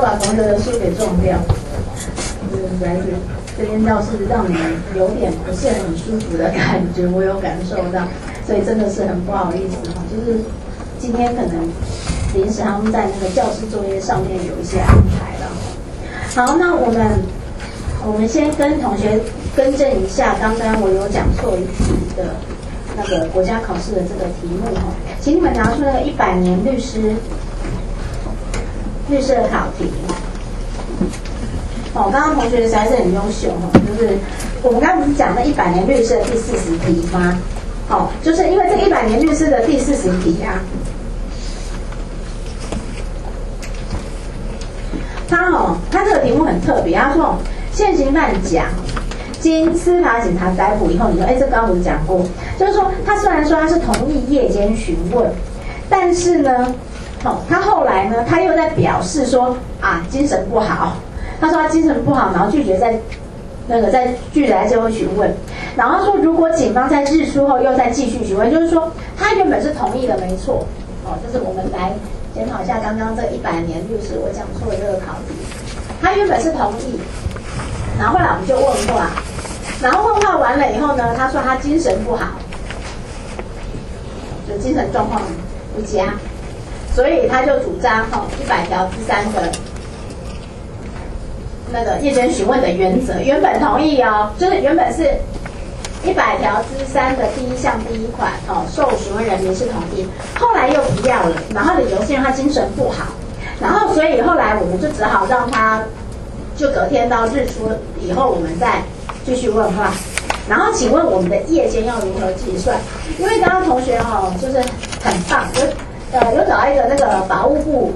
把同学的书给撞掉，实在是这间教室让你有点不是很舒服的感觉，我有感受到，所以真的是很不好意思哈，就是今天可能临时他们在那个教室作业上面有一些安排了。好，那我们先跟同学更正一下，刚刚我有讲错一题的那个国家考试的这个题目哈，请你们拿出那个100年律师的考题。哦，刚刚同学实在是很优秀哈，就是我们刚刚不是讲那100年律师的第40题吗？哦，就是因为这100年律师的第40题啊，他这个题目很特别，他说现行犯甲经司法警察逮捕以后，你说，这刚刚不是讲过，就是说他虽然说他是同意夜间询问，但是呢，他后来呢，他又在表示说啊精神不好，他说他精神不好，然后拒绝再接受询问，然后说如果警方在日出后又再继续询问，就是说他原本是同意的，没错，就是我们来检讨一下刚刚这100年律师我讲错的这个考题，他原本是同意，然后后来我们就问话，然后问话完了以后呢，他说他精神不好，就精神状况不佳，所以他就主张100条之3的那个夜间询问的原则，原本同意哦，就是原本是100条之3的第1项第1款受询问人民是同意，后来又不要了，然后理由是因为他精神不好，然后所以后来我们就只好让他就隔天到日出以后我们再继续问话，然后请问我们的夜间要如何计算？因为刚刚同学就是很棒，有找到一个那个法务部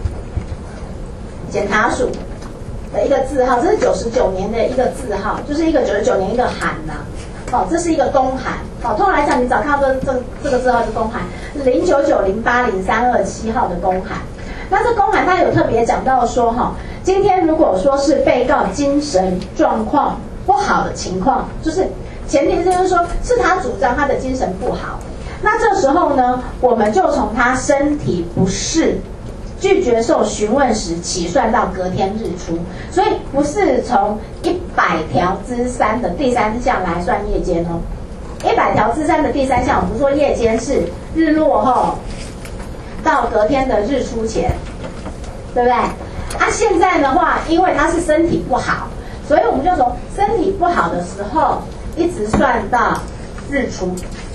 检察署的一个字号，这是99年的一个字号，就是一个99年一个函呐，这是一个公函，通常来讲你只要看到这个字号是公函，099080327号的公函。那这公函它有特别讲到说今天如果说是被告精神状况不好的情况，就是前提就是说是他主张他的精神不好，那这时候呢，我们就从他身体不适拒绝受询问时起算到隔天日出，所以不是从100条之3的第3项来算夜间哦。100条之3的第3项，我们说夜间是日落后到隔天的日出前，对不对？现在的话，因为他是身体不好，所以我们就从身体不好的时候一直算到日出，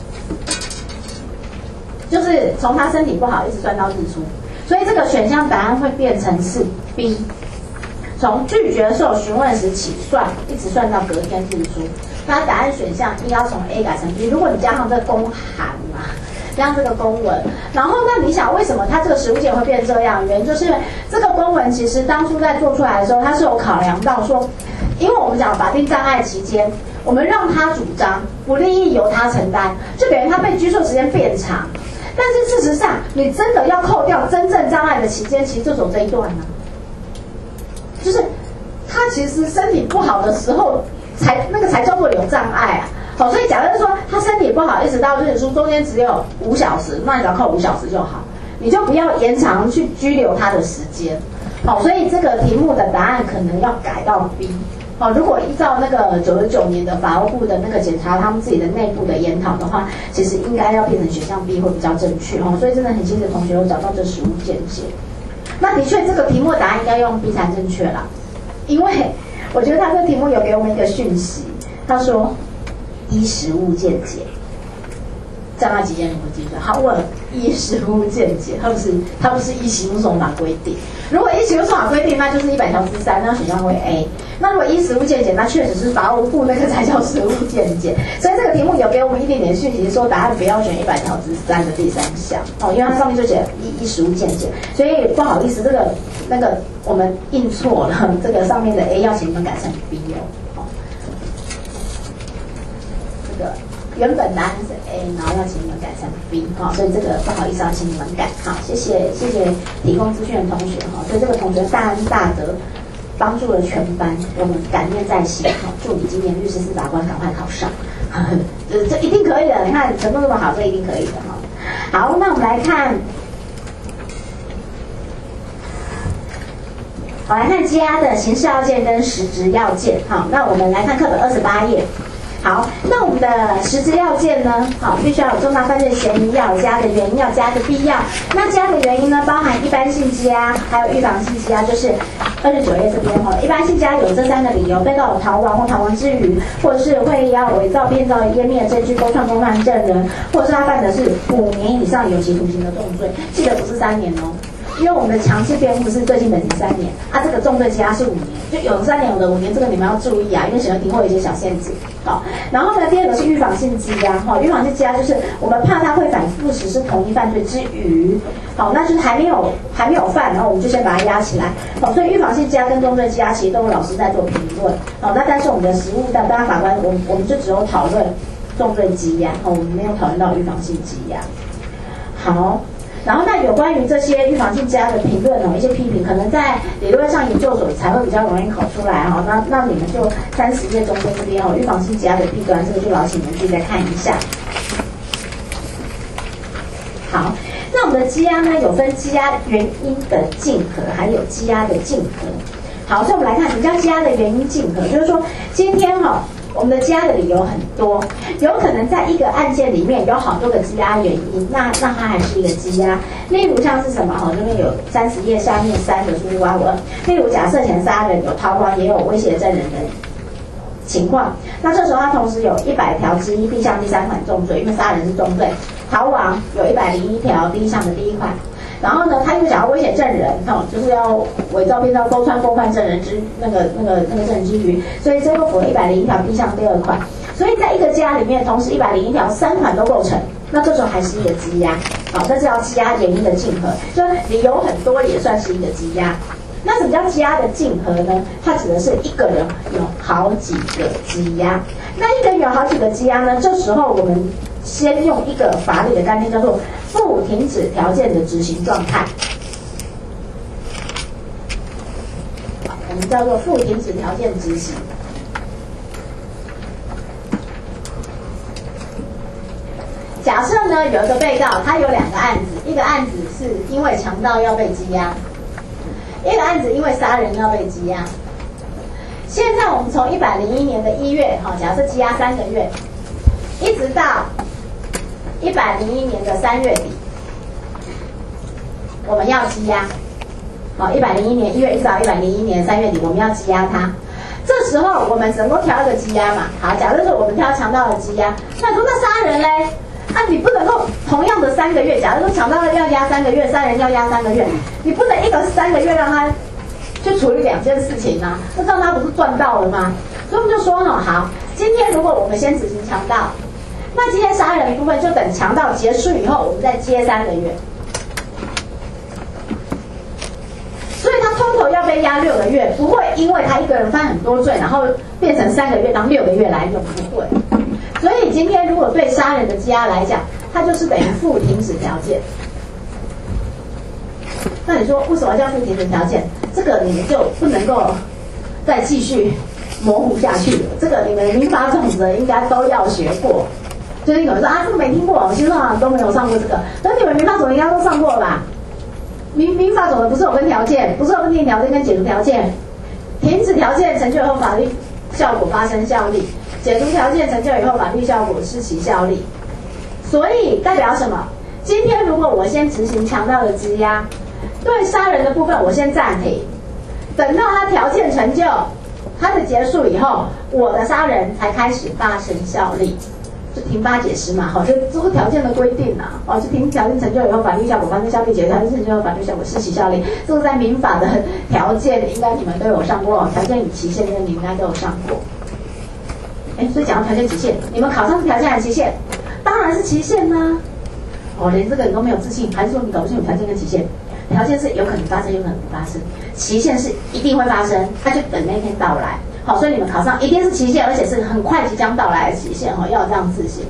就是从他身体不好一直算到日出。所以这个选项答案会变成是 B， 从拒绝受询问时起算，一直算到隔天日出。那答案选项应该要从 A 改成 B。如果你加上这个公函嘛，加上这个公文，然后那你想为什么它这个实务件会变这样？原因就是因为这个公文其实当初在做出来的时候，它是有考量到说，因为我们讲法定障碍期间，我们让他主张，不利益由他承担，就等于他被拘束时间变长。但是事实上，你真的要扣掉真正障碍的期间，其实就走这一段呢，就是他其实身体不好的时候，才叫做有障碍啊。所以假如说他身体不好，一直到日出中间只有5小时，那你只要扣5小时就好，你就不要延长去拘留他的时间。所以这个题目的答案可能要改到 B。如果依照那个99年的法务部的那个检查他们自己的内部的研讨的话，其实应该要变成选项 B 会比较正确所以真的很谢谢同学有找到这实务见解。那的确这个题目答案应该用 B 才正确啦，因为我觉得他这个题目有给我们一个讯息，他说依实务见解，障碍期间如何计算？他问依实务见解，他不是依实务讼法规定。如果依实务讼法规定，那就是100条之3，那选项为 A。那如果依实务见解，那确实是法务部那个才叫实务见解。所以这个题目有给我们一点点讯息，说答案不要选100条之3的第3项因为它上面就写依实务见解，所以不好意思，那个我们印错了，这个上面的 A 要请你们改成 B 这个原本答案是 A， 然后要请你们改成 B 所以这个不好意思要请你们改谢谢提供资讯的同学所以这个同学大恩大德，帮助了全班，我们感念在心祝你今年律师司法官赶快考上这一定可以的，你看程度那么好，这一定可以的好，那我们来看好，来看羁押的刑事要件跟实质要件。好，那我们来看课本28页。好，那我们的实质要件呢？好，必须要有重大犯罪嫌疑，要有羁押的原因，要羁押的必要。那羁押的原因呢，包含一般性羁押，还有预防性羁押，就是29页这边哈。一般性羁押有这3个理由：被告有逃亡或逃亡之余，或者是会要伪造、编造、湮灭证据、勾串、公犯证人，或者是他犯的是5年以上有期徒刑的重罪，记得不是3年哦。因为我们的强制辩护是最近本刑3年啊，这个重罪羁押是5年，就有3年有的5年，这个你们要注意啊，因为审核庭会有一些小限制。好，然后呢，第二个是预防性羁押，哈，预防性羁押就是我们怕他会反复实施同一犯罪之余，好，那就是还没有犯，然后我们就先把它压起来。好，所以预防性羁押跟重罪羁押其实都有老师在做评论。好，那但是我们的实务的当然法官，我们就只有讨论重罪羁押，我们没有讨论到预防性羁押。好。然后，那有关于这些预防性羁押的评论一些批评，可能在理论上研究所才会比较容易考出来哈。那你们就30页中间这边预防性羁押的弊端，这个就劳请你们自己再看一下。好，那我们的羁押呢，有分羁押原因的竞合，还有羁押的竞合。好，所以我们来看什么叫羁押的原因竞合，就是说今天我们的羁押的理由很多，有可能在一个案件里面有好多个羁押原因，那它还是一个羁押。例如像是什么这边有30页下面3个数据挖文，例如假设前杀人有逃亡，也有威胁证人的情况，那这时候他同时有100条之一第1项第3款重罪，因为杀人是重罪，逃亡有101条第1项的第1款。然后呢，他又想要威胁证人，就是要伪造、编造、勾串、公犯证人之那个证人之余，所以这又符合101条第1项第2款。所以在一个羁押里面，同时101条3款都构成，那这时候还是一个羁押。好，这叫羁押原因的竞合，就是理由很多也算是一个羁押。那什么叫羁押的竞合呢？它指的是一个人有好几个羁押。那一个人有好几个羁押呢？这时候我们先用一个法律的概念，叫做附停止条件的执行状态。我们叫做附停止条件执行。假设呢，有一个被告，他有2个案子，一个案子是因为强盗要被羁押，一个案子因为杀人要被羁押。现在我们从101年的1月，假设羁押3个月，一直到101年的3月底，我们要羁押。101年1月一直到101年3月底，我们要羁押他。这时候我们只能够挑一个羁押嘛。好，假设说我们挑强盗的羁押，那说那杀人嘞？你不能够同样的3个月，假如说强盗要押3个月，杀人要押3个月，你不能一个3个月让他去处理2件事情啊，那这样他不是赚到了吗？所以我们就说好，今天如果我们先执行强盗，那今天杀人部分就等强盗结束以后，我们再接3个月。所以他通头要被押6个月，不会因为他一个人犯很多罪，然后变成3个月当6个月来用，不会。所以今天如果对杀人的羁押来讲，它就是等于附停止条件。那你说为什么叫附停止条件？这个你们就不能够再继续模糊下去了。这个你们民法总则应该都要学过。就是有人说这个没听过，我新上都没有上过这个，但你们民法总应该都上过了吧？民法总则不是有分条件，不是有分定条件跟解除条件，停止条件成就以后法律效果发生效力。解除条件成就以后，法律效果失其效力。所以代表什么？今天如果我先执行强盗的羁押，对杀人的部分我先暂停，等到他条件成就，他的结束以后，我的杀人才开始发生效力。就停发解释嘛，就这个条件的规定啊，就停条件成就以后，法律效果发生效力；解除条件成就以后，法律效果失其效力。这个在民法的条件，应该你们都有上过，条件与期限你们应该都有上过。所以讲到条件期限，你们考上是条件还是期限？当然是期限啦。连这个你都没有自信，还是说你搞不清楚条件跟期限？条件是有可能发生，有可能不发生；期限是一定会发生，它就等那天到来。所以你们考上一定是期限，而且是很快即将到来的期限，要有这样自信。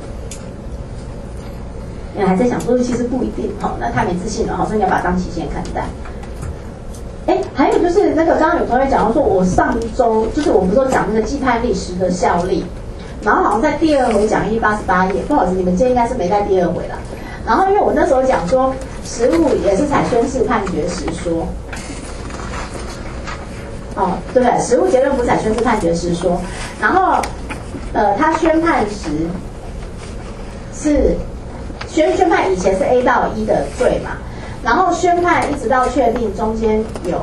你还在想说其实不一定，那太没自信了，所以你要把它当期限看待。还有就是那个刚刚有同学讲到说，我上一周就是我们说讲那个既判历史的效力，然后好像在第2回讲义88页，不好意思，你们今天应该是没在第2回了。然后因为我那时候讲说，实务也是采宣誓判决时说， 哦，对不对？实务结论不采宣誓判决时说，然后他宣判时是宣判以前是 A 到 E 的罪嘛，然后宣判一直到确定中间有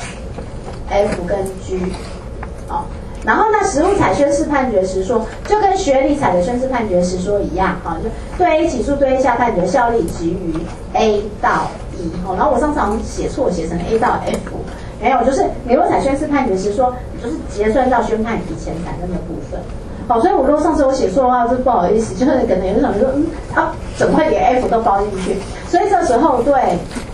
F 跟 G， 哦，然后呢，实务采宣誓判决时说，就跟学理采的宣誓判决时说一样，啊，就对 A 起诉，对 A 下判决，效力之于 A 到 E， 哦，然后我上次好像写错，写成 A 到 F， 没有，就是你若采宣誓判决时说，就是结算到宣判以前产生的部分。好，所以我如果上次我写错的话，就不好意思，就是可能有人想说，怎么会连 F 都包进去？所以这时候对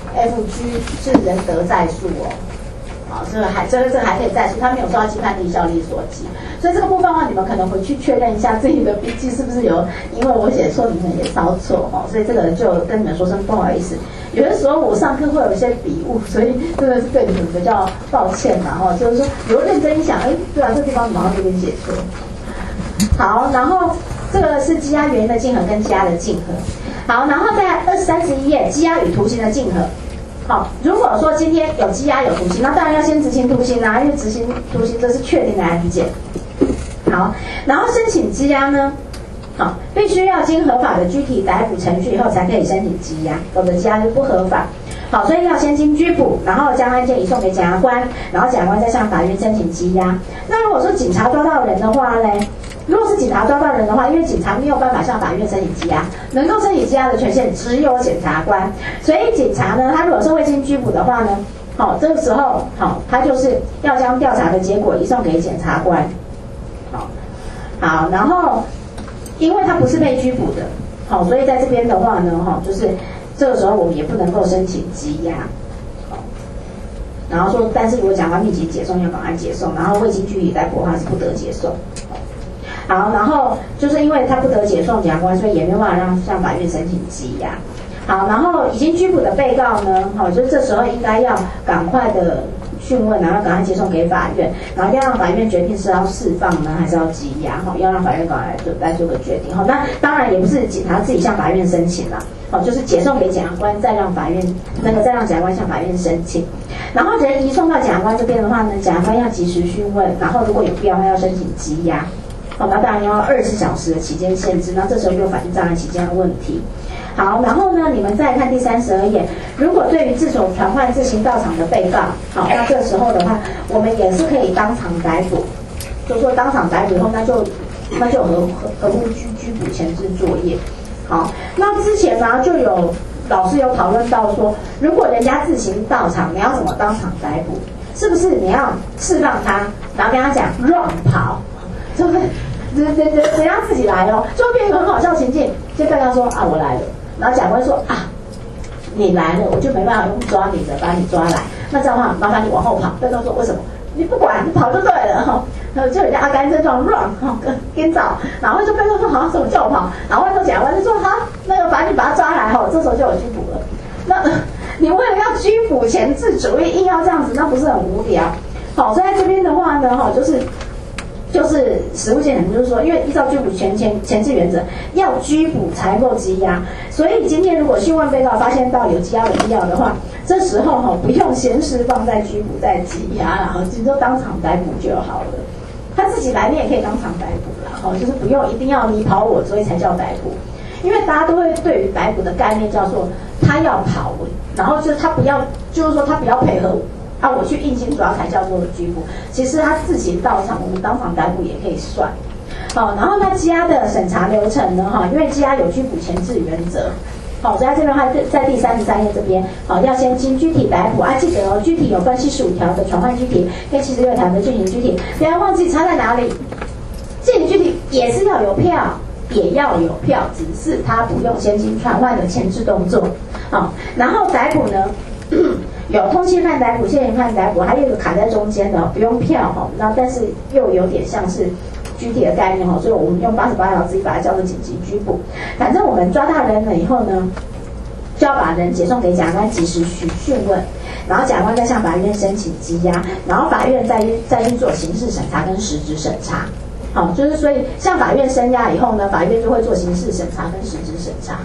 FG 是人得再诉哦。啊，这个还可以再诉，他没有受到羁判力效力所及，所以这个部分的话，你们可能回去确认一下自己的笔记是不是有，因为我写错，你们也抄错哦，所以这个就跟你们说声不好意思。有的时候我上课会有一些笔误，所以真的是对你们比较抱歉嘛哈，就是说有认真一想，对啊，这地方马上就给你写错。好，然后这个是羁押原因的竞合跟羁押的竞合。好，然后在31页羁押与图形的竞合。好，如果说今天有羁押有图形，那当然要先执行图形啦，因为执行图形这是确定的案件。好，然后申请羁押呢，好，必须要经合法的拘提逮捕程序以后才可以申请羁押，否则羁押就不合法。好，所以要先经拘捕，然后将案件移送给检察官，然后检察官再向法院申请羁押。那如果说警察抓到人的话呢？如果是警察抓到人的话，因为警察没有办法向法院申请羁押，能够申请羁押的权限只有检察官，所以警察呢，他如果是未经拘捕的话呢，好，这个时候好，他就是要将调查的结果移送给检察官，好，然后因为他不是被拘捕的，好，所以在这边的话呢，哈，就是这个时候我们也不能够申请羁押，好，然后说，但是如果检察官密集解送，要赶快解送，然后未经拘提逮捕的话是不得解送。好，然后就是因为他不得解送检察官，所以也没有办法向法院申请羁押。好，然后已经拘捕的被告呢，好，就是这时候应该要赶快的讯问，然后赶快接送给法院，然后要让法院决定是要释放呢，还是要羁押，好，要让法院赶快来做个决定。好，那当然也不是警察自己向法院申请啦，好，就是解送给检察官，再让法院再让检察官向法院申请。然后人移送到检察官这边的话呢，检察官要及时讯问，然后如果有必要的话要申请羁押。好，那当然要24小时的期间限制，那这时候就有法定障碍期间的问题。好，然后呢，你们再看第32页，如果对于自首传唤自行到场的被告，好，那这时候的话，我们也是可以当场逮捕，就说当场逮捕以后，那就合乎拘捕前置作业。好，那之前呢就有老师有讨论到说，如果人家自行到场，你要怎么当场逮捕？是不是你要释放他，然后跟他讲乱跑？是不是？人家自己来哦，就变成一个很好笑的情境。就被他说啊，我来了，然后检察官说啊，你来了，我就没办法用抓你的把你抓来。那这样的话，麻烦你往后跑。被告说为什么？你不管，你跑就对了哈。然后就人家阿甘正状 run 哈，跟找，然后就被告说好，什么叫我跑？然后检察官就说好，那个把他抓来哈，这时候就有拘捕了。那你为了要拘捕前置主义，硬要这样子，那不是很无聊？好，所以在这边的话呢，哈，就是实务见解，就是说，因为依照拘捕前置原则，要拘捕才够羁押。所以今天如果讯问被告发现到有羁押的必要的话，这时候不用先释放再拘捕再羁押，然后就当场逮捕就好了。他自己来，你也可以当场逮捕啦，就是不用一定要你跑我追才叫逮捕，因为大家都会对于逮捕的概念叫做他要跑，然后就是他不要，就是说他不要配合我。我去应经抓才叫做拘捕，其实他自行到场，我们当场逮捕也可以算。好，然后呢，羁押的审查流程呢，因为羁押有拘捕前置原则，好，所以在这边的话，在第33页这边，好，要先经拘提逮捕记得哦，拘提有分75条的传唤拘提跟76条的进行拘提，不要忘记差在哪里。进行拘提也是要有票，也要有票，只是他不用先经传唤的前置动作。好，然后逮捕呢？有通缉犯逮捕、现行犯逮捕，还有一个卡在中间的，不用票哈。那但是又有点像是拘提的概念哈，所以我们用88条自己把它叫做紧急拘捕。反正我们抓到人了以后呢，就要把人解送给检察官及时讯问，然后检察官再向法院申请羁押，然后法院再去做刑事审查跟实质审查。好，就是所以向法院申押以后呢，法院就会做刑事审查跟实质审查。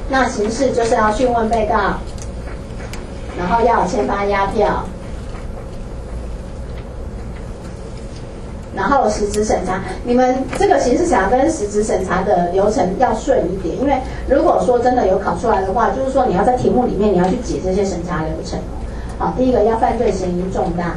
那形式就是要讯问被告，然后要签发押票，然后实质审查。你们这个刑事审查跟实质审查的流程要顺一点，因为如果说真的有考出来的话，就是说你要在题目里面你要去解这些审查流程哦。好，第一个要犯罪嫌疑重大，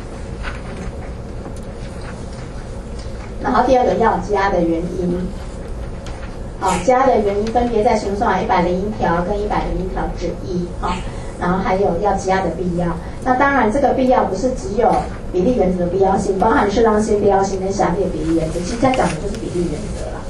然后第二个要羁押的原因。好，羁押的原因分别在刑诉法101条跟101条之一。好，然后还有要羁押的必要。那当然，这个必要不是只有比例原则的必要性，包含适当性、必要性跟详列比例原则。其实它讲的就是比例原则啦。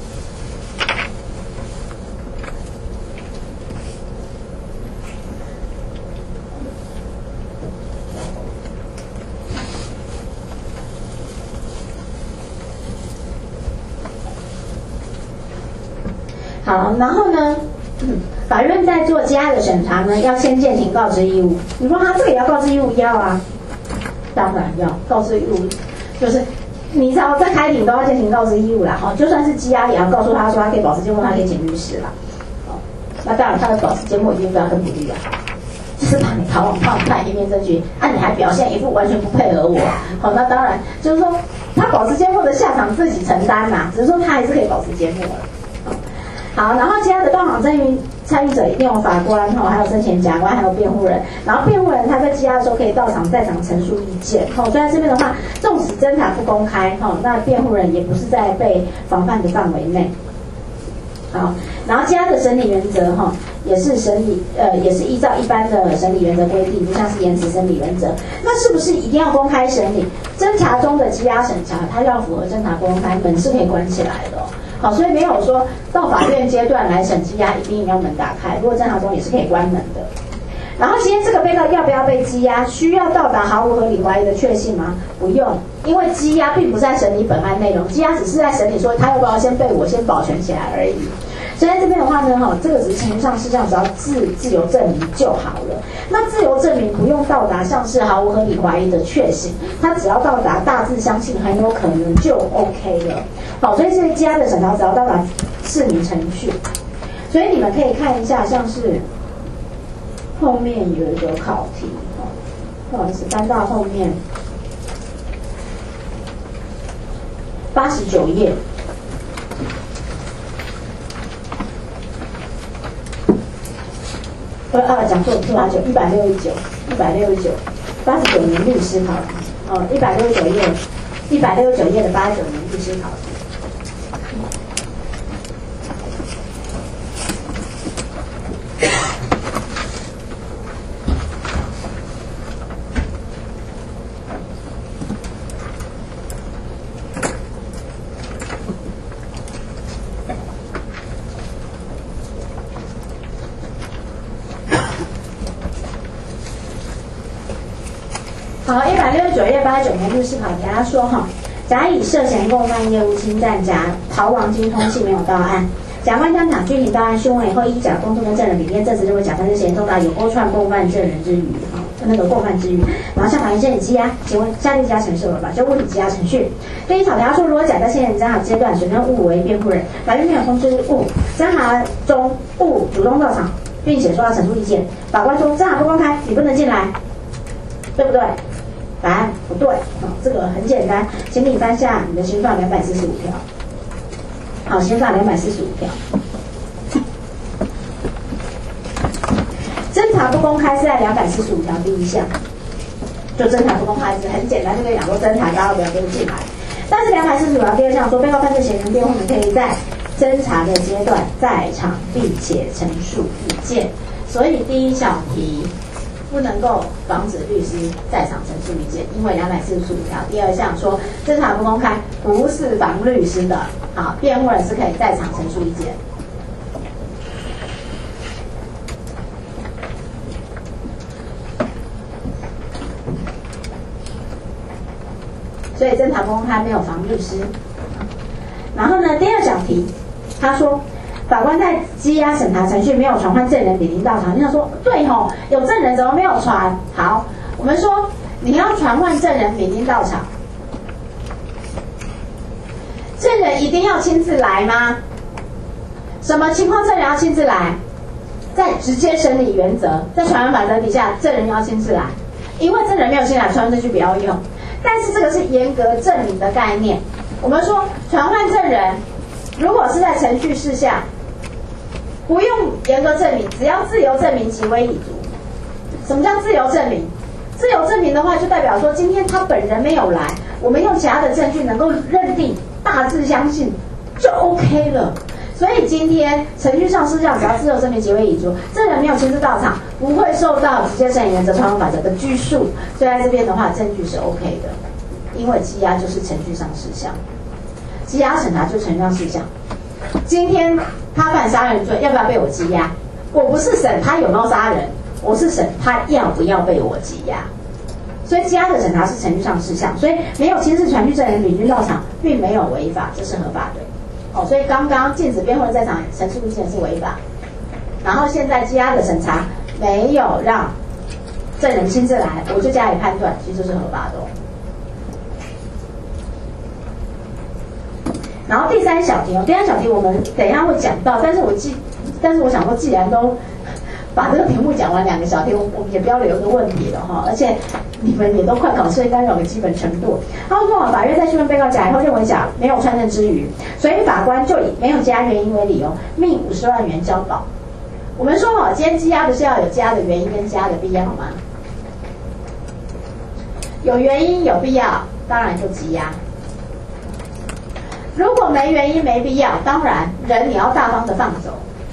好，然后呢，法院在做羁押的审查呢，要先践行告知义务。你说他这个也要告知义务？要啊，当然要告知义务，就是你只要在开庭都要践行告知义务啦。哈，就算是羁押也要告诉他说他可以保持缄默，他可以请律师啦。哦，那当然他的保持缄默一定不要跟比例啊，就是把你逃往放派一面证据，啊，你还表现一副完全不配合我。好，那当然就是说他保持缄默的下场自己承担嘛，只是说他还是可以保持缄默的。好，然后羁押的到场参与者一定有法官哈，还有生前检察官，还有辩护人。然后辩护人他在羁押的时候可以到场在场陈述意见。好，所以在这边的话，纵使侦查不公开哈，那辩护人也不是在被防范的范围内。好，然后羁押的审理原则哈，也是也是依照一般的审理原则规定，不像是延迟审理原则。那是不是一定要公开审理？侦查中的羁押审查，它要符合侦查公开，门是可以关起来的哦。好，所以没有说到法院阶段来审羁押一定要门打开，如果侦查中也是可以关门的。然后今天这个被告要不要被羁押，需要到达毫无合理怀疑的确信吗？不用，因为羁押并不是在审理本案内容，羁押只是在审理说他要不要先被我先保全起来而已。所以在这边的话呢，哈，这个只是程序上事项，只要自由证明就好了。那自由证明不用到达像是毫无合理怀疑的确信，它只要到达大致相信很有可能就 OK 了。好，所以这个羁押的审查只要到达释明程序。所以你们可以看一下，像是后面有一个考题，不好意思，翻到后面89页。讲错，169，89年律师考题，169页的89年律师考题。好，169页89年律师考题，他说哈，甲乙涉嫌共犯业务侵占甲逃亡经通缉没有到案，甲官当场具体到案讯问以后，依甲供述跟证人理念证实认为甲犯罪嫌疑重大，有勾串共犯证人之余，那个共犯之余，然后向法院申请羁押。请问下列羁押程序有吧？就物理羁押程序。第一条条说，如果甲在现侦查阶段选任物为辩护人，法院没有通知物，侦查中物主动到场，并且说要陈述意见，法官说侦查不公开，你不能进来，对不对？答案不对，这个很简单，请你翻下你的刑法245条。好，刑法245条，侦查不公开是在245条第1项，就侦查不公开是很简单，就跟你讲说侦查大家不要跟进来。但是245条第2项说，被告犯罪嫌疑人辩护人可以在侦查的阶段在场并且陈述意见，所以第一小题不能够防止律师在场陈述意见，因为245条第2项说侦查不公开不是防律师的，好，辩护人是可以在场陈述意见。所以侦查不公开没有防律师。然后呢，第2小题，他说法官在羁押审查程序没有传唤证人莅临到场，你想说对吼，有证人怎么没有传？好，我们说你要传唤证人莅临到场，证人一定要亲自来吗？什么情况证人要亲自来？ 在直接审理原则，在传唤法则底下，证人要亲自来，因为证人没有亲来，传唤证据不要用。但是这个是严格证明的概念。我们说传唤证人，如果是在程序事项，不用严格证明，只要自由证明即为已足。什么叫自由证明？自由证明的话，就代表说今天他本人没有来，我们用其他的证据能够认定，大致相信就 OK 了。所以今天程序上事项只要自由证明即为已足，证人没有亲自到场，不会受到直接审理原则传唤法则的拘束。所以在这边的话，证据是 OK 的，因为羁押就是程序上事项，羁押审查就是程序上事项。今天他犯杀人罪，要不要被我羁押？我不是审他有没有杀人，我是审他要不要被我羁押。所以羁押的审查是程序上事项，所以没有亲自传讯证人领军到场，并没有违法，这是合法的。所以刚刚禁止辩护人在场陈述之前是违法，然后现在羁押的审查没有让证人亲自来，我就加以判断，其实这是合法的。然后第三小题我们等一下会讲到，但是我想说，既然都把这个题目讲完2个小题，我们也不要留个问题了哈，而且你们也都快考试，应该有个基本程度。他说，法院在讯问被告甲以后认为甲没有串证之余，所以法官就以没有羁押原因为理由，命50万元交保。我们说今天羁押不是要有羁押的原因跟羁押的必要吗？有原因有必要，当然就羁押。如果没原因没必要，当然人你要大方的放走。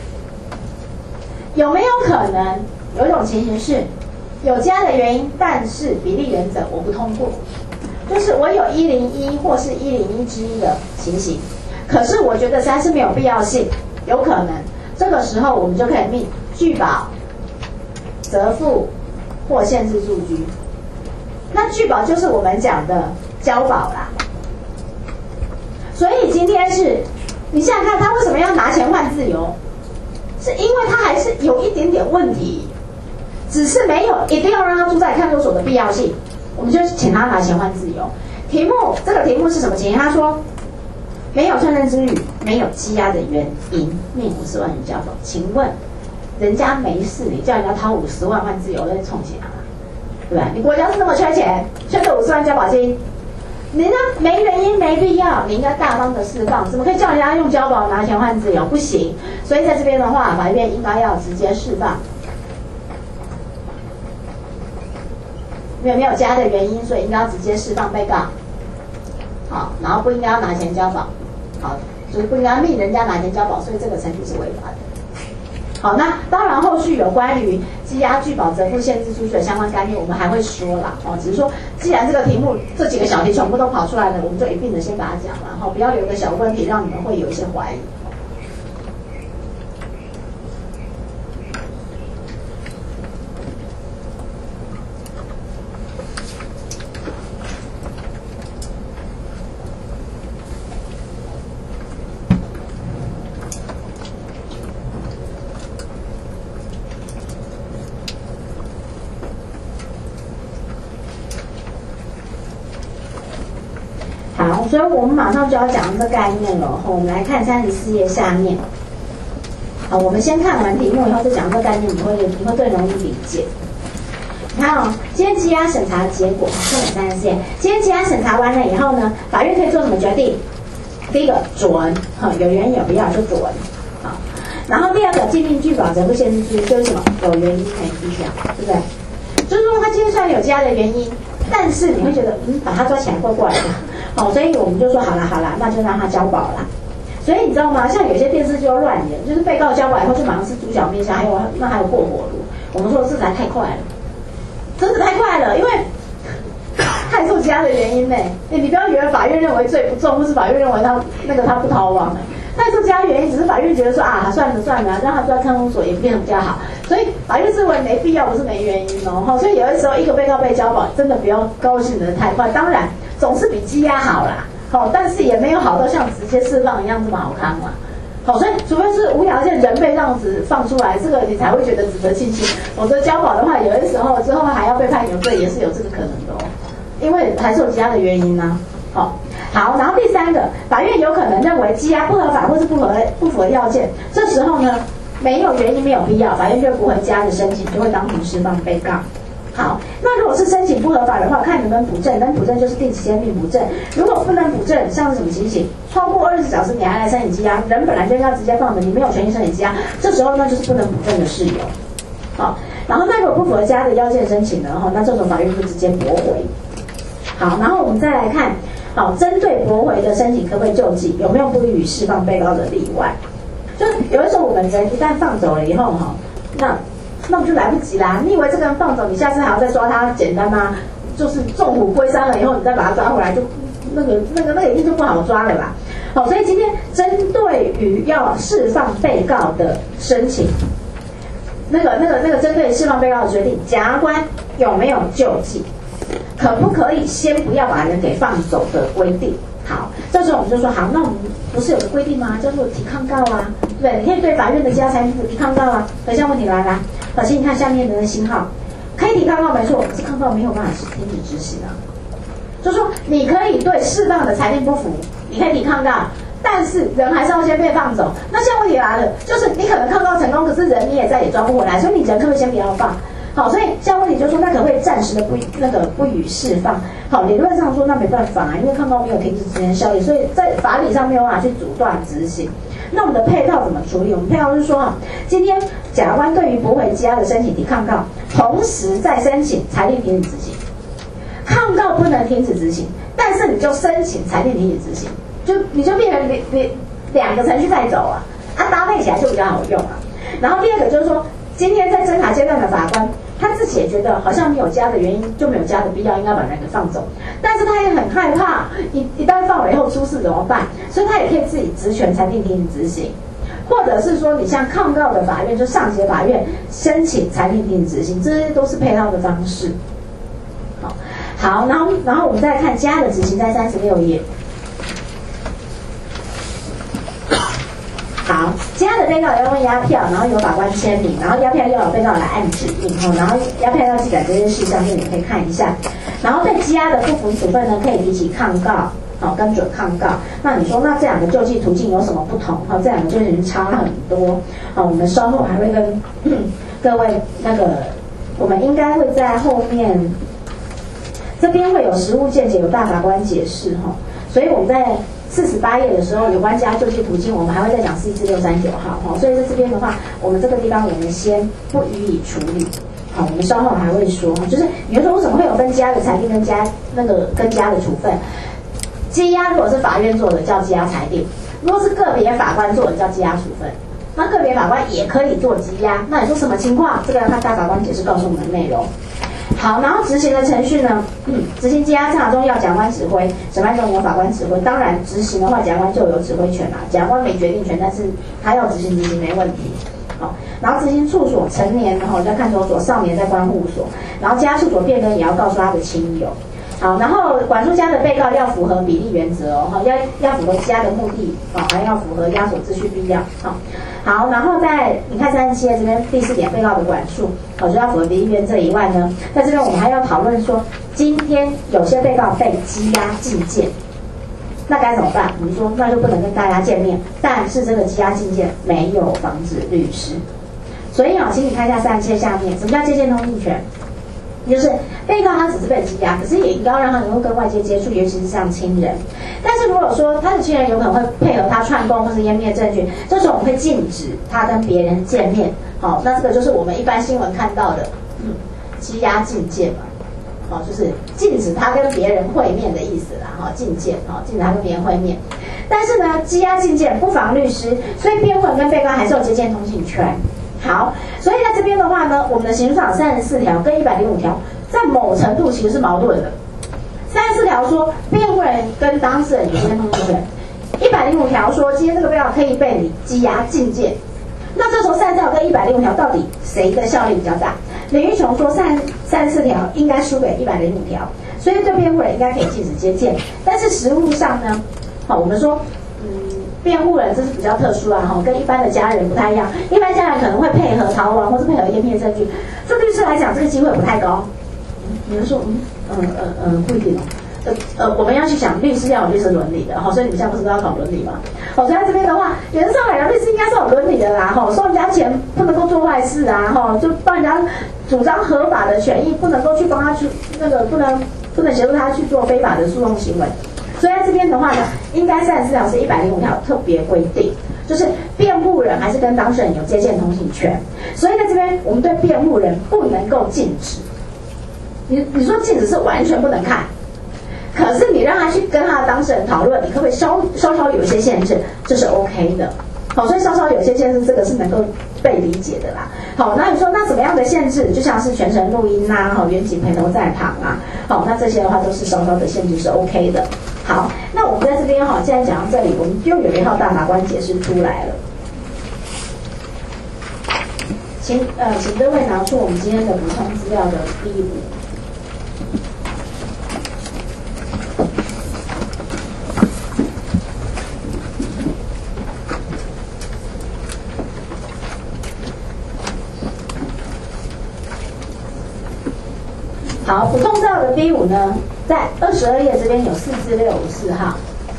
有没有可能有一种情形是有羁押的原因，但是比例原则我不通过，就是我有101或是101之一的情形，可是我觉得实在是没有必要性，有可能这个时候我们就可以命拒保、责付或限制住居。那拒保就是我们讲的交保啦。所以今天是你想想看，他为什么要拿钱换自由？是因为他还是有一点点问题，只是没有一定要让他住在看守所的必要性，我们就请他拿钱换自由。这个题目是什么情形？他说没有串证之余，没有羁押的原因，命50万元交保。请问人家没事，你叫人家掏50万换自由，那冲起来了，对吧？你国家是那么缺钱，缺这50万交保金，人家没原因没必要，你应该大方的释放，怎么可以叫人家用交保拿钱换自由？不行。所以在这边的话，法院应该要直接释放，因为没有羁押的原因，所以应该要直接释放被告。好，然后不应该要拿钱交保，好，就是不应该命人家拿钱交保，所以这个程序是违法的。好，那当然后续有关于羁押、拒保、责付、限制住居的相关概念，我们还会说啦。只是说既然这个题目这几个小题全部都跑出来了，我们就一并的先把它讲完，不要留个小问题让你们会有一些怀疑。好，所以我们马上就要讲这个概念了。我们来看34页下面。好，我们先看完题目以后再讲这个概念，你会更容易理解。你看今天羁押审查的结果，看34页。今天羁押审查完了以后呢，法院可以做什么决定？第一个准，有原因有必要就准。好，然后第二个禁令拒保、责付、限制住居就是什么？有原因没必要，对不对？就是说他今天虽然有羁押的原因，但是你会觉得把他抓起来怪怪的。好，所以我们就说好啦，那就让他交保啦。所以你知道吗？像有些电视就要乱演，就是被告交保以后就马上是猪脚面香，还有过火炉。我们说这才太快了，真的太快了，因为太受羁押的原因呢。你不要以为法院认为罪不重，或是法院认为他不逃亡。太受羁押原因只是法院觉得说算了，让他住在看守所也变得比较好。所以法院认为没必要，不是没原因哦。所以有的时候一个被告被交保，真的不要高兴得太快。当然总是比羁押好啦，但是也没有好到像直接释放一样这么好看嘛。所以除非是无条件人被这样子放出来，这个你才会觉得值得庆幸。否则交保的话，有的时候之后还要被判有罪，也是有这个可能的哦，因为还是有其他的原因呢。好，然后第三个，法院有可能认为羁押不合法或是不符合要件，这时候呢， 没有原因、没有必要，法院就不回家的申请就会当庭释放被告。好，那如果是申请不合法的话，看能不能补正，能补正就是定期间并补正。如果不能补正，像是什么情形？超过24小时你还来申请羁押，人本来就应该直接放的，你没有权利申请羁押，这时候呢就是不能补正的事由。好，然后那如果不符合羁押的要件申请呢，那这种法院就直接驳回。好，然后我们再来看，好，针对驳回的申请可不可以救济，有没有不予释放被告的例外？就是有一种我们人一旦放走了以后，那我们就来不及啦。你以为这个人放走，你下次还要再抓他简单吗？就是纵虎归山了以后，你再把他抓回来，就那个一定就不好抓了啦。好，所以今天针对于要释放被告的申请，那个针对释放被告的决定，检察官有没有救济？可不可以先不要把人给放走的规定？好，这时候我们就说好，那我们不是有个规定吗？叫做提抗告啊，对，你可以对法院的羁押裁定提抗告啊。可是问题来了，首先你看下面的星号，可以提抗告没错，可是抗告没有办法停止执行啊。就是说你可以对释放的裁定不服，你可以提抗告，但是人还是要先被放走。那现在问题来了，就是你可能抗告成功，可是人你也再也抓不回来，所以你人可不可以先不要放？好，所以现在问题就是说，那可不可以暂时的不予释放？好，理论上说那没办法啊，因为抗告没有停止执行效力，所以在法理上没有办法去阻断执行。那我们的配套怎么处理？我们配套是说，今天检察官对于驳回羁押的申请提抗告，同时再申请裁定停止执行。抗告不能停止执行，但是你就申请裁定停止执行，你就变成两个程序在走啊，搭配起来就比较好用啊。然后第二个就是说，今天在侦查阶段的法官，他自己也觉得好像没有加的原因就没有加的必要，应该把人给放走，但是他也很害怕一旦放了以后出事怎么办，所以他也可以自己职权裁定停止执行，或者是说你像抗告的法院，就上级法院申请裁定停止执行，这些都是配套的方式。好，然后我们再看羁押的执行在36页。好，羁押的被告要用押票，然后由法官签名，然后押票要有被告来按指印，然后押票要记载这些事项，这你可以看一下。然后对羁押的不服处分呢，可以提起抗告，跟准抗告。那你说，那这两个救济途径有什么不同？这两个就已经差很多。我们稍后还会跟各位我们应该会在后面。这边会有实务见解，有大法官解释所以我们在48页的时候，有关羁押救济途径，我们还会再讲41至639号所以在这边的话，我们这个地方我们先不予以处理。好，我们稍后还会说，就是比如说为什么会有分羁押的裁定跟跟羁押的处分？羁押如果是法院做的叫羁押裁定，如果是个别法官做的叫羁押处分。那个别法官也可以做羁押，那你说什么情况？这个要看大法官解释告诉我们的内容。好，然后执行的程序呢？执行羁押侦查中要检察官指挥，审判中由法官指挥。当然，执行的话，检察官就有指挥权啦。检察官没决定权，但是他要执行没问题。好，然后执行处所成年，然后在看守所，少年在关护所。然后羁押处所变更也要告诉他的亲友。好，然后管束羁押的被告要符合比例原则要符合羁押的目的还要符合押所秩序必要好，然后你看37页这边第4点被告的管束就要符合比例原则以外呢，在这边我们还要讨论说，今天有些被告被羁押禁见，那该怎么办？我们说那就不能跟大家见面，但是这个羁押禁见没有防止律师，所以请你看一下37页下面，什么叫借鉴通信权？就是被告他只是被羁押，可是也应该让他能够跟外界接触，尤其是像亲人。但是如果说他的亲人有可能会配合他串供或是湮灭证据，这时候我们会禁止他跟别人见面。好，那这个就是我们一般新闻看到的羁押禁见嘛。就是禁止他跟别人会面的意思啦。禁见禁止他跟别人会面。但是呢，羁押禁见不妨律师，所以辩护人跟被告还是有接见通信权。好，所以在这边的话呢，我们的刑法34条跟105条在某程度其实是矛盾的。34条说辩护人跟当事人有接见通信权，105条说今天这个被告可以被你羁押禁见。那这时候34条跟105条到底谁的效力比较大？林玉琼说34条应该输给105条，所以对辩护人应该可以禁止接见。但是实务上呢，我们说辩护人这是比较特殊跟一般的家人不太一样。一般家人可能会配合逃亡或是配合湮灭证据，对律师来讲这个机会不太高。你们说不一定我们要去想律师要有律师伦理的，所以你们现在不是都要考伦理吗？所以在这边的话，原则上来讲，律师应该是有伦理的啦，收人家钱不能够做坏事啊，就帮人家主张合法的权益，不能够去帮他去不能协助他去做非法的诉讼行为。所以在这边的话呢，应该34条是105条特别规定，就是辩护人还是跟当事人有接见通信权。所以在这边，我们对辩护人不能够禁止。你说禁止是完全不能看，可是你让他去跟他的当事人讨论，你可不可以稍稍有一些限制，这是 OK 的。所以稍稍有些限制，这个是能够被理解的啦。那你说那怎么样的限制？就像是全程录音啊，远景陪同在旁啊，那这些的话都是稍稍的限制是 OK 的。好，那我们在这边既然讲到这里，我们就有一套大法官解释出来了。请各位拿出我们今天的补充资料的B5。好，补充资料的 B5呢，在22页这边有4至64号。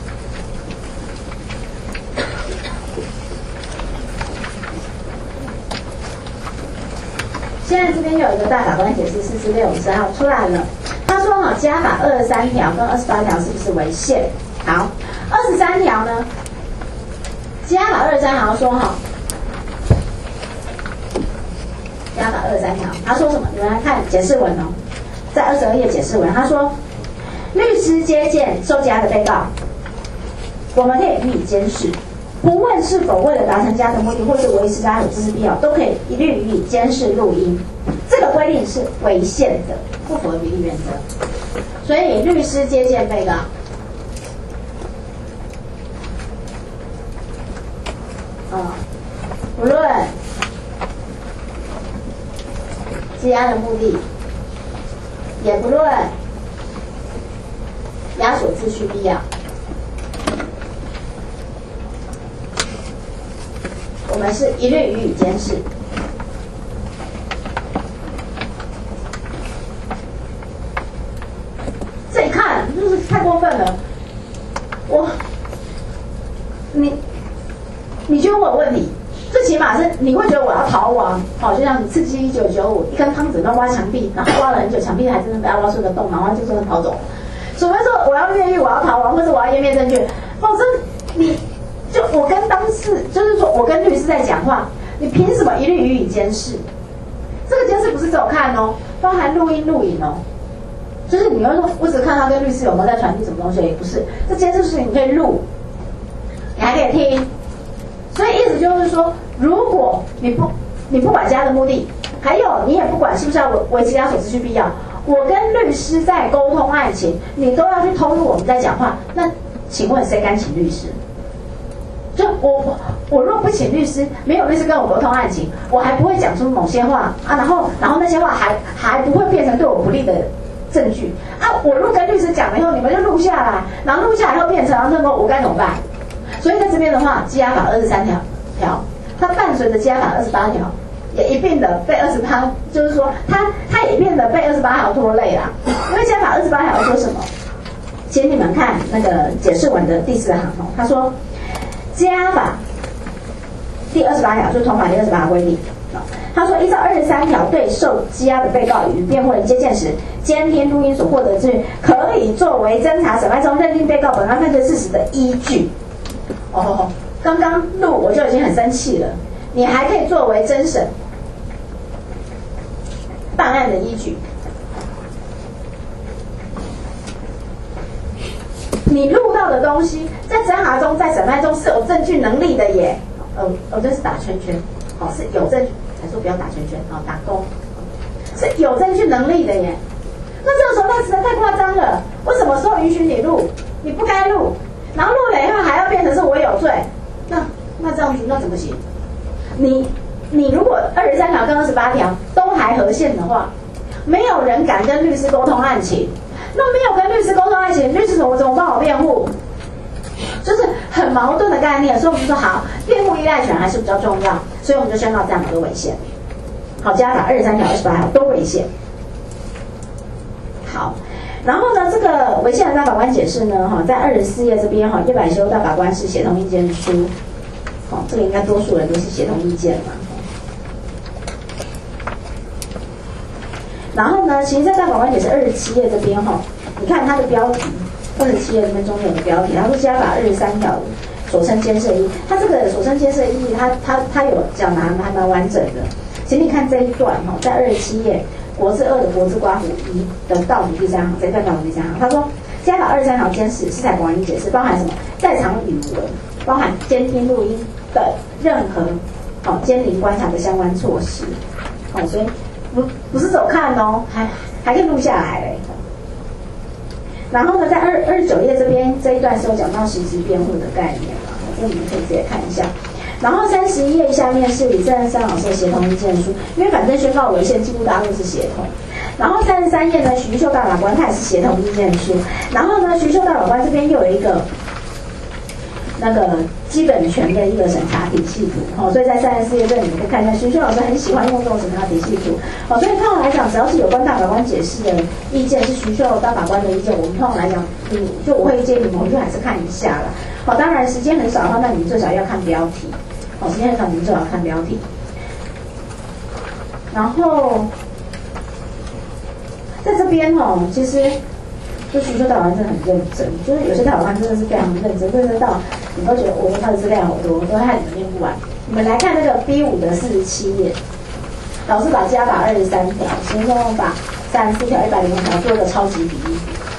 现在这边有一个大法官解释4至64号出来了。他说加法23条跟28条是不是违宪？好，23条呢，加法23条说加法23条，他说什么？你们来看解释文在22页解释文，他说，律师接见受羁押的被告，我们可以予以监视，不问是否为了达成羁押的目的，或是维持家有知识必要，都可以一律予以监视录音。这个规定是违宪的，不符合比例原则。所以律师接见被告，不论羁押的目的，也不论押所秩序必要，我们是一律予以监视。这一看就是太过分了，你就问我问题，最起码是你会觉得我要逃亡，就像刺激1995，一根汤匙要挖墙壁，然后挖了很久，墙壁还真的被他挖出个洞，然后就真的逃走。除非说我要越狱，我要逃亡，或者我要湮灭证据，否则我跟就是说我跟律师在讲话，你凭什么一律予以监视？这个监视不是只有看包含录音录影就是你会说我只看他跟律师有没有在传递什么东西，也不是，这监视是你可以录，你还可以听。所以意思就是说，如果你不管羁押的目的，还有你也不管是不是要维持押所秩序必要，我跟律师在沟通案情，你都要去偷录我们在讲话，那请问谁敢请律师？就我若不请律师，没有律师跟我沟通案情，我还不会讲出某些话然后那些话还不会变成对我不利的证据我若跟律师讲了以后，你们就录下来，然后录下来以后变成我该怎么办？所以在这边的话，羁押法23条，它伴随着羁押法28条，也一并的被28，就是说它也一并的被28条拖累啦。因为羁押法28条说什么？请你们看那个解释文的第4行他说，羁押法第28条就是同法第28条规定，他说依照23条对受羁押的被告与辩护人接见时，监听录音所获得资讯，可以作为侦查审判中认定被告本案犯罪事实的依据。刚刚录我就已经很生气了，你还可以作为侦审办案的依据。你录到的东西，在侦查中、在审判中是有证据能力的耶。这是打圈圈，是有证据，才说不要打圈圈，打勾，是有证据能力的耶。那这个时候那实在太夸张了，我什么时候允许你录？你不该录，然后录了以后还要变成是我有罪，那这样子那怎么行？你如果23条跟28条都还合宪的话，没有人敢跟律师沟通案情。那没有跟律师沟通案情，律师怎么帮我辩护？就是很矛盾的概念，所以我们说好，辩护依赖权还是比较重要，所以我们就宣告这样的违宪。好，加法23条、28条都违宪。好， 然后呢，这个违宪的大法官解释呢，在24页这边叶百修大法官是协同意见书，这个应该多数人都是协同意见嘛。然后呢，行政大法官解释27页这边你看它的标题，27页这边中间有个标题，它说加法23条所称监视意义，它这个所称监视意义，它有讲的还蛮完整的。请你看这一段在27页。国字2的国字括弧1的倒数第3行，这段倒数第3行，他说加法23条监视是采广义解释，包含什么？在场语文，包含监听录音的任何监听观察的相关措施，所以不是走看还可以录下来嘞。然后呢，在29页这边这一段是有讲到实质辩护的概念嘛，这你们可以直接看一下。然后31页下面是李正三老师的协同意见书，因为反正宣告违宪进入大陆是协同。然后33页呢，徐秀大法官他也是协同意见书。然后呢，徐秀大法官这边又有一个那个基本权的一个审查体系图，所以在34页这里你可以看一下，徐秀老师很喜欢用这种审查体系图，所以通常来讲，只要是有关大法官解释的意见是徐秀大法官的意见，我们通常来讲，就我会建议你们回去还是看一下啦。当然时间很少的话，那你们最少要看标题。时间很少，你们最好看标题。然后在这边其实就徐秀大法官真的很认真，就是有些大法官真的是非常认真到你都觉得他的资料好多，都害你们念不完。你们来看那个 B5 的47页，老师把加法23条、行政法34条、105条做一个超级比例。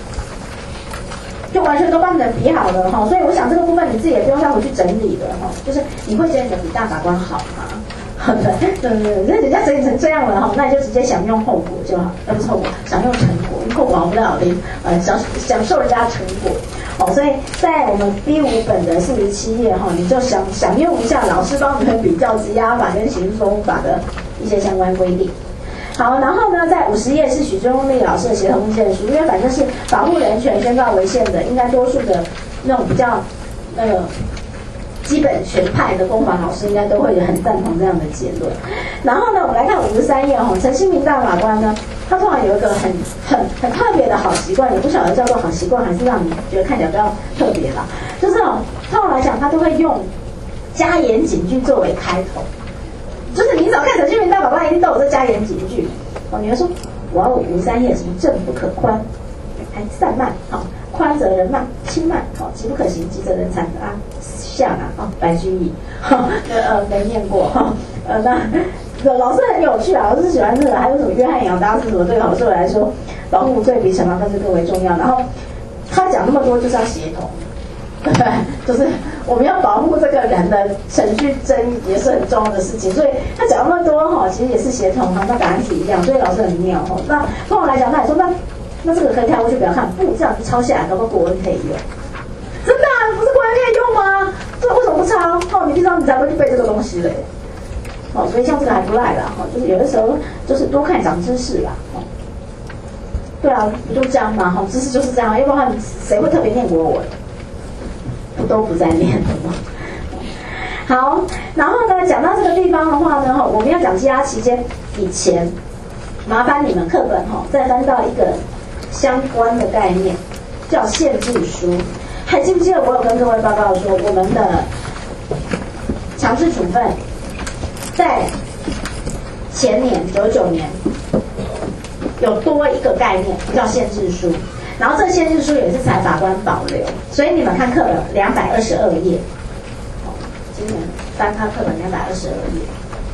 就完全都帮你们比好了所以我想这个部分你自己也不用再回去整理了就是你会觉得你的比大法官好吗？对，人家整理成这样了那你就直接享用后果就好，不是后果，享用成果，因为后果好不了的，享受人家的成果所以在我们 B5 本的47页你就享用一下老师帮你们比较羁押法跟刑事诉讼法的一些相关规定。好，然后呢，在50页是许宗力老师的协同意见书，因为反正是保护人权宣告违宪的，应该多数的那种比较基本权派的公法老师应该都会很赞同这样的结论。然后呢，我们来看53页陈新民大法官呢，他通常有一个很特别的好习惯，也不晓得叫做好习惯还是让你觉得看起来比较特别啦，就是通常来讲他都会用加严警句作为开头。就是你只要看陈新民大法官一定都有这加严警句你会说哇53页什么正不可宽，还散漫宽则人慢，轻慢急不可行，急则人残下白居易没念过那老师很有趣老师喜欢这个，还有什么约翰杨大师什么，对老师来说保护无罪比惩罚犯罪更为重要。然后他讲那么多就是要协同。对不对？就是我们要保护这个人的程序正义也是很重要的事情，所以他讲那么多其实也是协同那答案是一样，所以老师很妙那通常来讲，他也说那这个可以跳过去不要看，不这样子抄下来，包括国文可以用。真的不是国文可以用吗？这为什么不抄？你平常你才会去背这个东西嘞。所以像这个还不赖啦就是有的时候就是多看长知识啦对啊，不就这样吗？知识就是这样，要不然谁会特别念国文？都不在念的吗？好，然后呢，讲到这个地方的话呢，我们要讲羁押期间以前，麻烦你们课本再翻到一个相关的概念，叫限制书。还记不记得我有跟各位报告说，我们的强制处分在前年99年有多一个概念叫限制书。然后这个限制书也是采法官保留，所以你们看课本222页，今年翻看课本222页。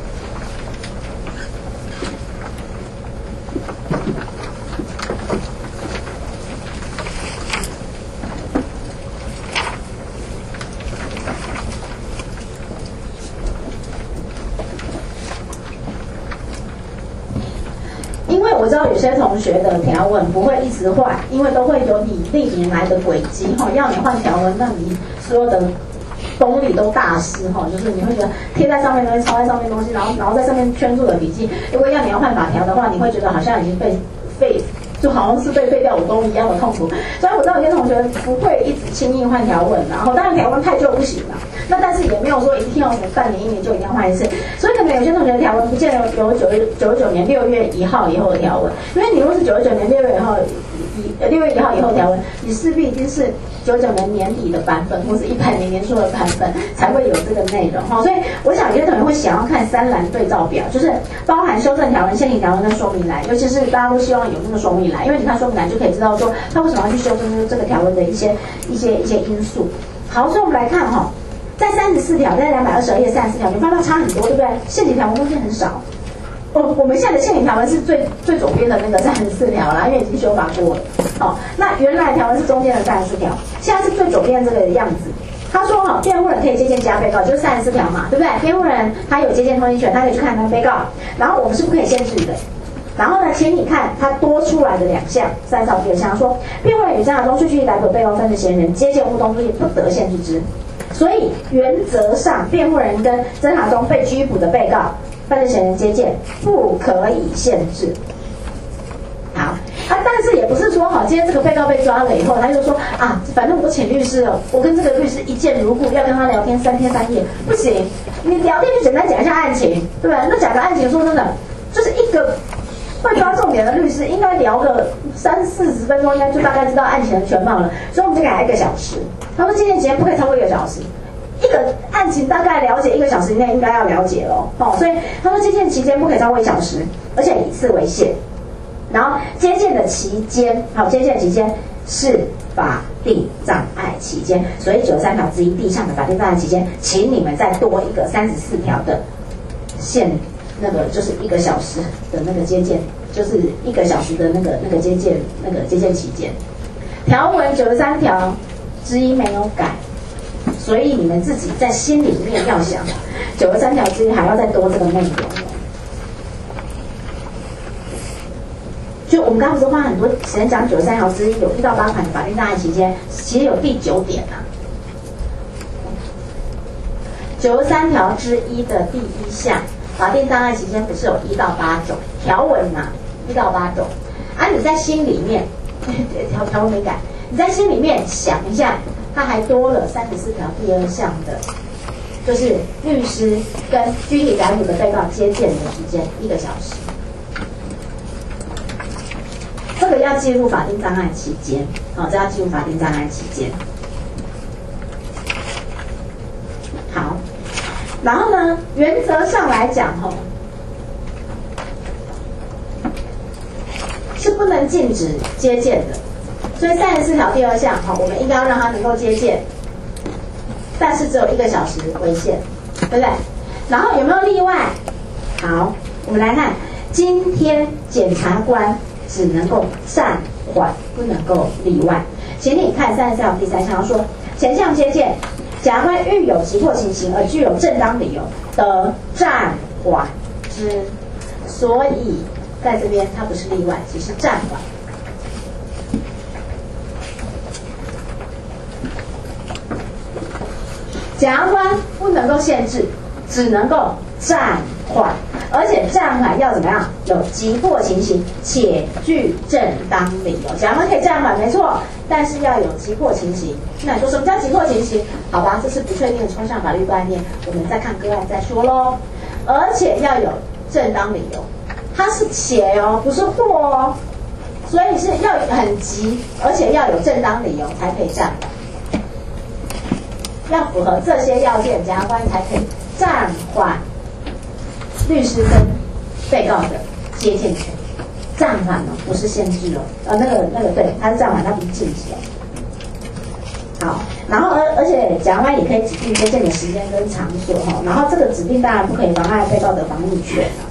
我知道有些同学的条文不会一直换，因为都会有你历年来的轨迹要你换条文，那你所有的功力都大失就是你会觉得贴在上面东西、抄在上面东西，然后在上面圈住的笔记，如果要你要换法条的话，你会觉得好像已经被就好像是被废掉武功一样的痛苦。所以我知道有些同学不会一直轻易换条文然后当然条文太旧不行了，那但是也没有说一定要什么半年、1年就一定要换一次。所以可能有些同学的条文不见得有99年6月1号以后的条文，因为你如果是99年6月以 1号以后条文，你势必一定是99年年底的版本，或是100年年初的版本才会有这个内容哈。所以我想有些同学会想要看3栏对照表，就是包含修正条文、现行条文跟说明栏，尤其是大家都希望有那个说明栏，因为你看说明栏就可以知道说他为什么要去修正这个条文的一些因素。好，所以我们来看哈，在34条，在222页34条，你发现差很多，对不对？现行条文东西很少。我们现在的现行条文是最左边的那个34条啦，因为已经修法过了。哦，那原来条文是中间的34条，现在是最左边这个样子。他说哈，辩护人可以接见其他被告，就是34条嘛，对不对？辩护人他有接见通行权，他可以去看那个被告，然后我们是不可以限制的。然后呢，请你看他多出来的2项，30条第2项说，辩护人与侦查中具体逮捕被告分的嫌疑人接见互动东西不得限制之。所以原则上，辩护人跟侦查中被拘捕的被告犯罪嫌疑人接见不可以限制。好，但是也不是说哈，今天这个被告被抓了以后，他就说啊，反正我都请律师了，我跟这个律师一见如故，要跟他聊天3天3夜，不行。你聊天就简单讲一下案情，对不对？那讲个案情，说真的，就是一个会抓重点的律师，应该聊个30-40分钟，应该就大概知道案情的全貌了。所以我们就给他1个小时。他说今天时间不可以超过1个小时。一个案情大概了解1个小时以内应该要了解咯。所以他说接见期间不可以超过1小时，而且以次为限。然后接见的期间，接见期间是法定障碍期间，所以93条之1第1项的法定障碍期间，请你们再多一个34条的限，那个就是1个小时的那个接见，就是1个小时的那个接见期间。条文93条之1没有改。所以你们自己在心里面要想，93条之1还要再多这个内容。就我们刚刚不是花很多时间讲93条之1有1到8款的法定障碍期间，其实有第9点啊。93条之1的第1项，法定障碍期间不是有1到8种条文嘛？1到8种啊，你在心里面条文没改，你在心里面想一下。他还多了34条第2项的，就是律师跟具体逮捕的被告接见的时间1个小时，这个要记入法定障碍期间，这要记入法定障碍期间。好，然后呢，原则上来讲，是不能禁止接见的。所以34条第2项，我们应该要让他能够接见，但是只有1个小时为限，对不对？然后有没有例外？好，我们来看，今天检察官只能够暂缓，不能够例外。请你看34条第3项说，前项接见，检察官遇有急迫情形而具有正当理由，得暂缓之。所以在这边它不是例外，只是暂缓。检察官不能够限制，只能够暂缓，而且暂缓要怎么样？有急迫情形，且具正当理由。检察官可以暂缓，没错，但是要有急迫情形。那你说什么叫急迫情形？好吧，这是不确定的抽象法律概念，我们再看个案再说咯。而且要有正当理由，它是且哦，不是或哦，所以是要很急，而且要有正当理由才可以暂缓。要符合这些要件，检察官才可以暂缓律师跟被告的接见权。暂缓哦，不是限制哦。那个对，它是暂缓，它不是禁止哦。好，然后而且检察官也可以指定接见的时间跟场所哈。然后这个指定当然不可以妨碍被告的防御权啊。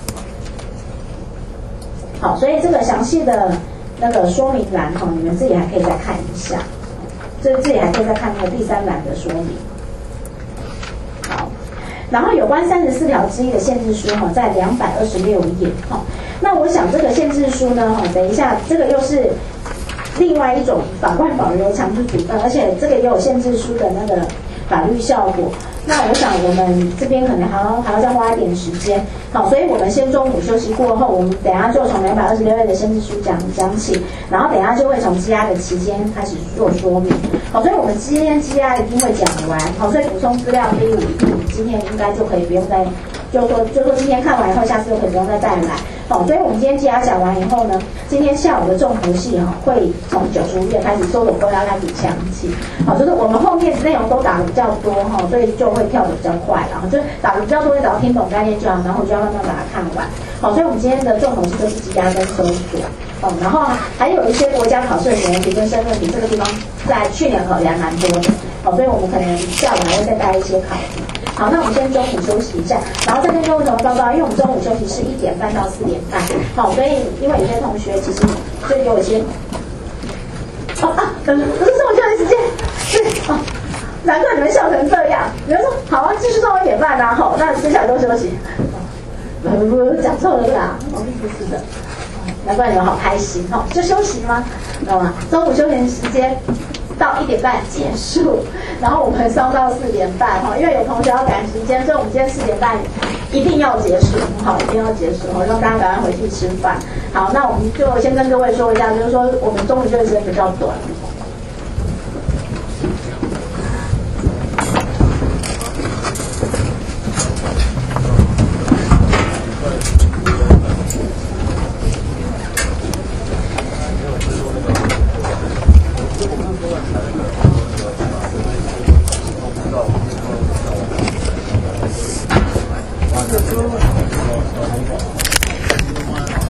好，所以这个详细的那个说明栏哈，你们自己还可以再看一下。自己还可以再看那个第3栏的说明。好，然后有关34条之1的限制书哈，在226页哈。那我想这个限制书呢哈，等一下这个又是另外一种法官保留强制处分，而且这个也有限制书的那个法律效果。那我想我们这边可能还要再花一点时间。好，所以我们先中午休息过后，我们等一下就从226页的限制书讲起，然后等一下就会从羁押的期间开始做说明。好，所以我们今天羁押一定会讲完。好，所以补充资料第5今天应该就可以不用再就说今天看完以后，下次就可以不用再带来。好，所以我们今天既然讲完以后呢，今天下午的重头戏哈，会从95页开始，搜总构要开始强记。好，就是我们后面内容都打的比较多哈，所以就会跳的比较快了。就打的比较多，你只要听懂概念就好，然后我就要慢慢把它看完。好，所以我们今天的重头戏就是积压跟搜索。哦，然后还有一些国家考试的选问题跟申论题，这个地方在去年考也还蛮多的。好，所以我们可能下午还会再带一些考题。好，那我们先中午休息一下，然后再跟各位同学报告，因为我们中午休息是1点半到4点半。好，所以因为有些同学其实就有一些，不是中午休息时间，是哦，难怪你们笑成这样。你们说好啊，继续到1点半啊，好，那接下来都休息。讲错了啦，不是的。难怪你们好开心哈，就休息吗？知道吗？中午休息时间到1点半结束，然后我们烧到4点半哈，因为有同学要赶时间，所以我们今天4点半一定要结束，好，一定要结束，让大家赶快回去吃饭。好，那我们就先跟各位说一下，就是说我们中午休息时间比较短。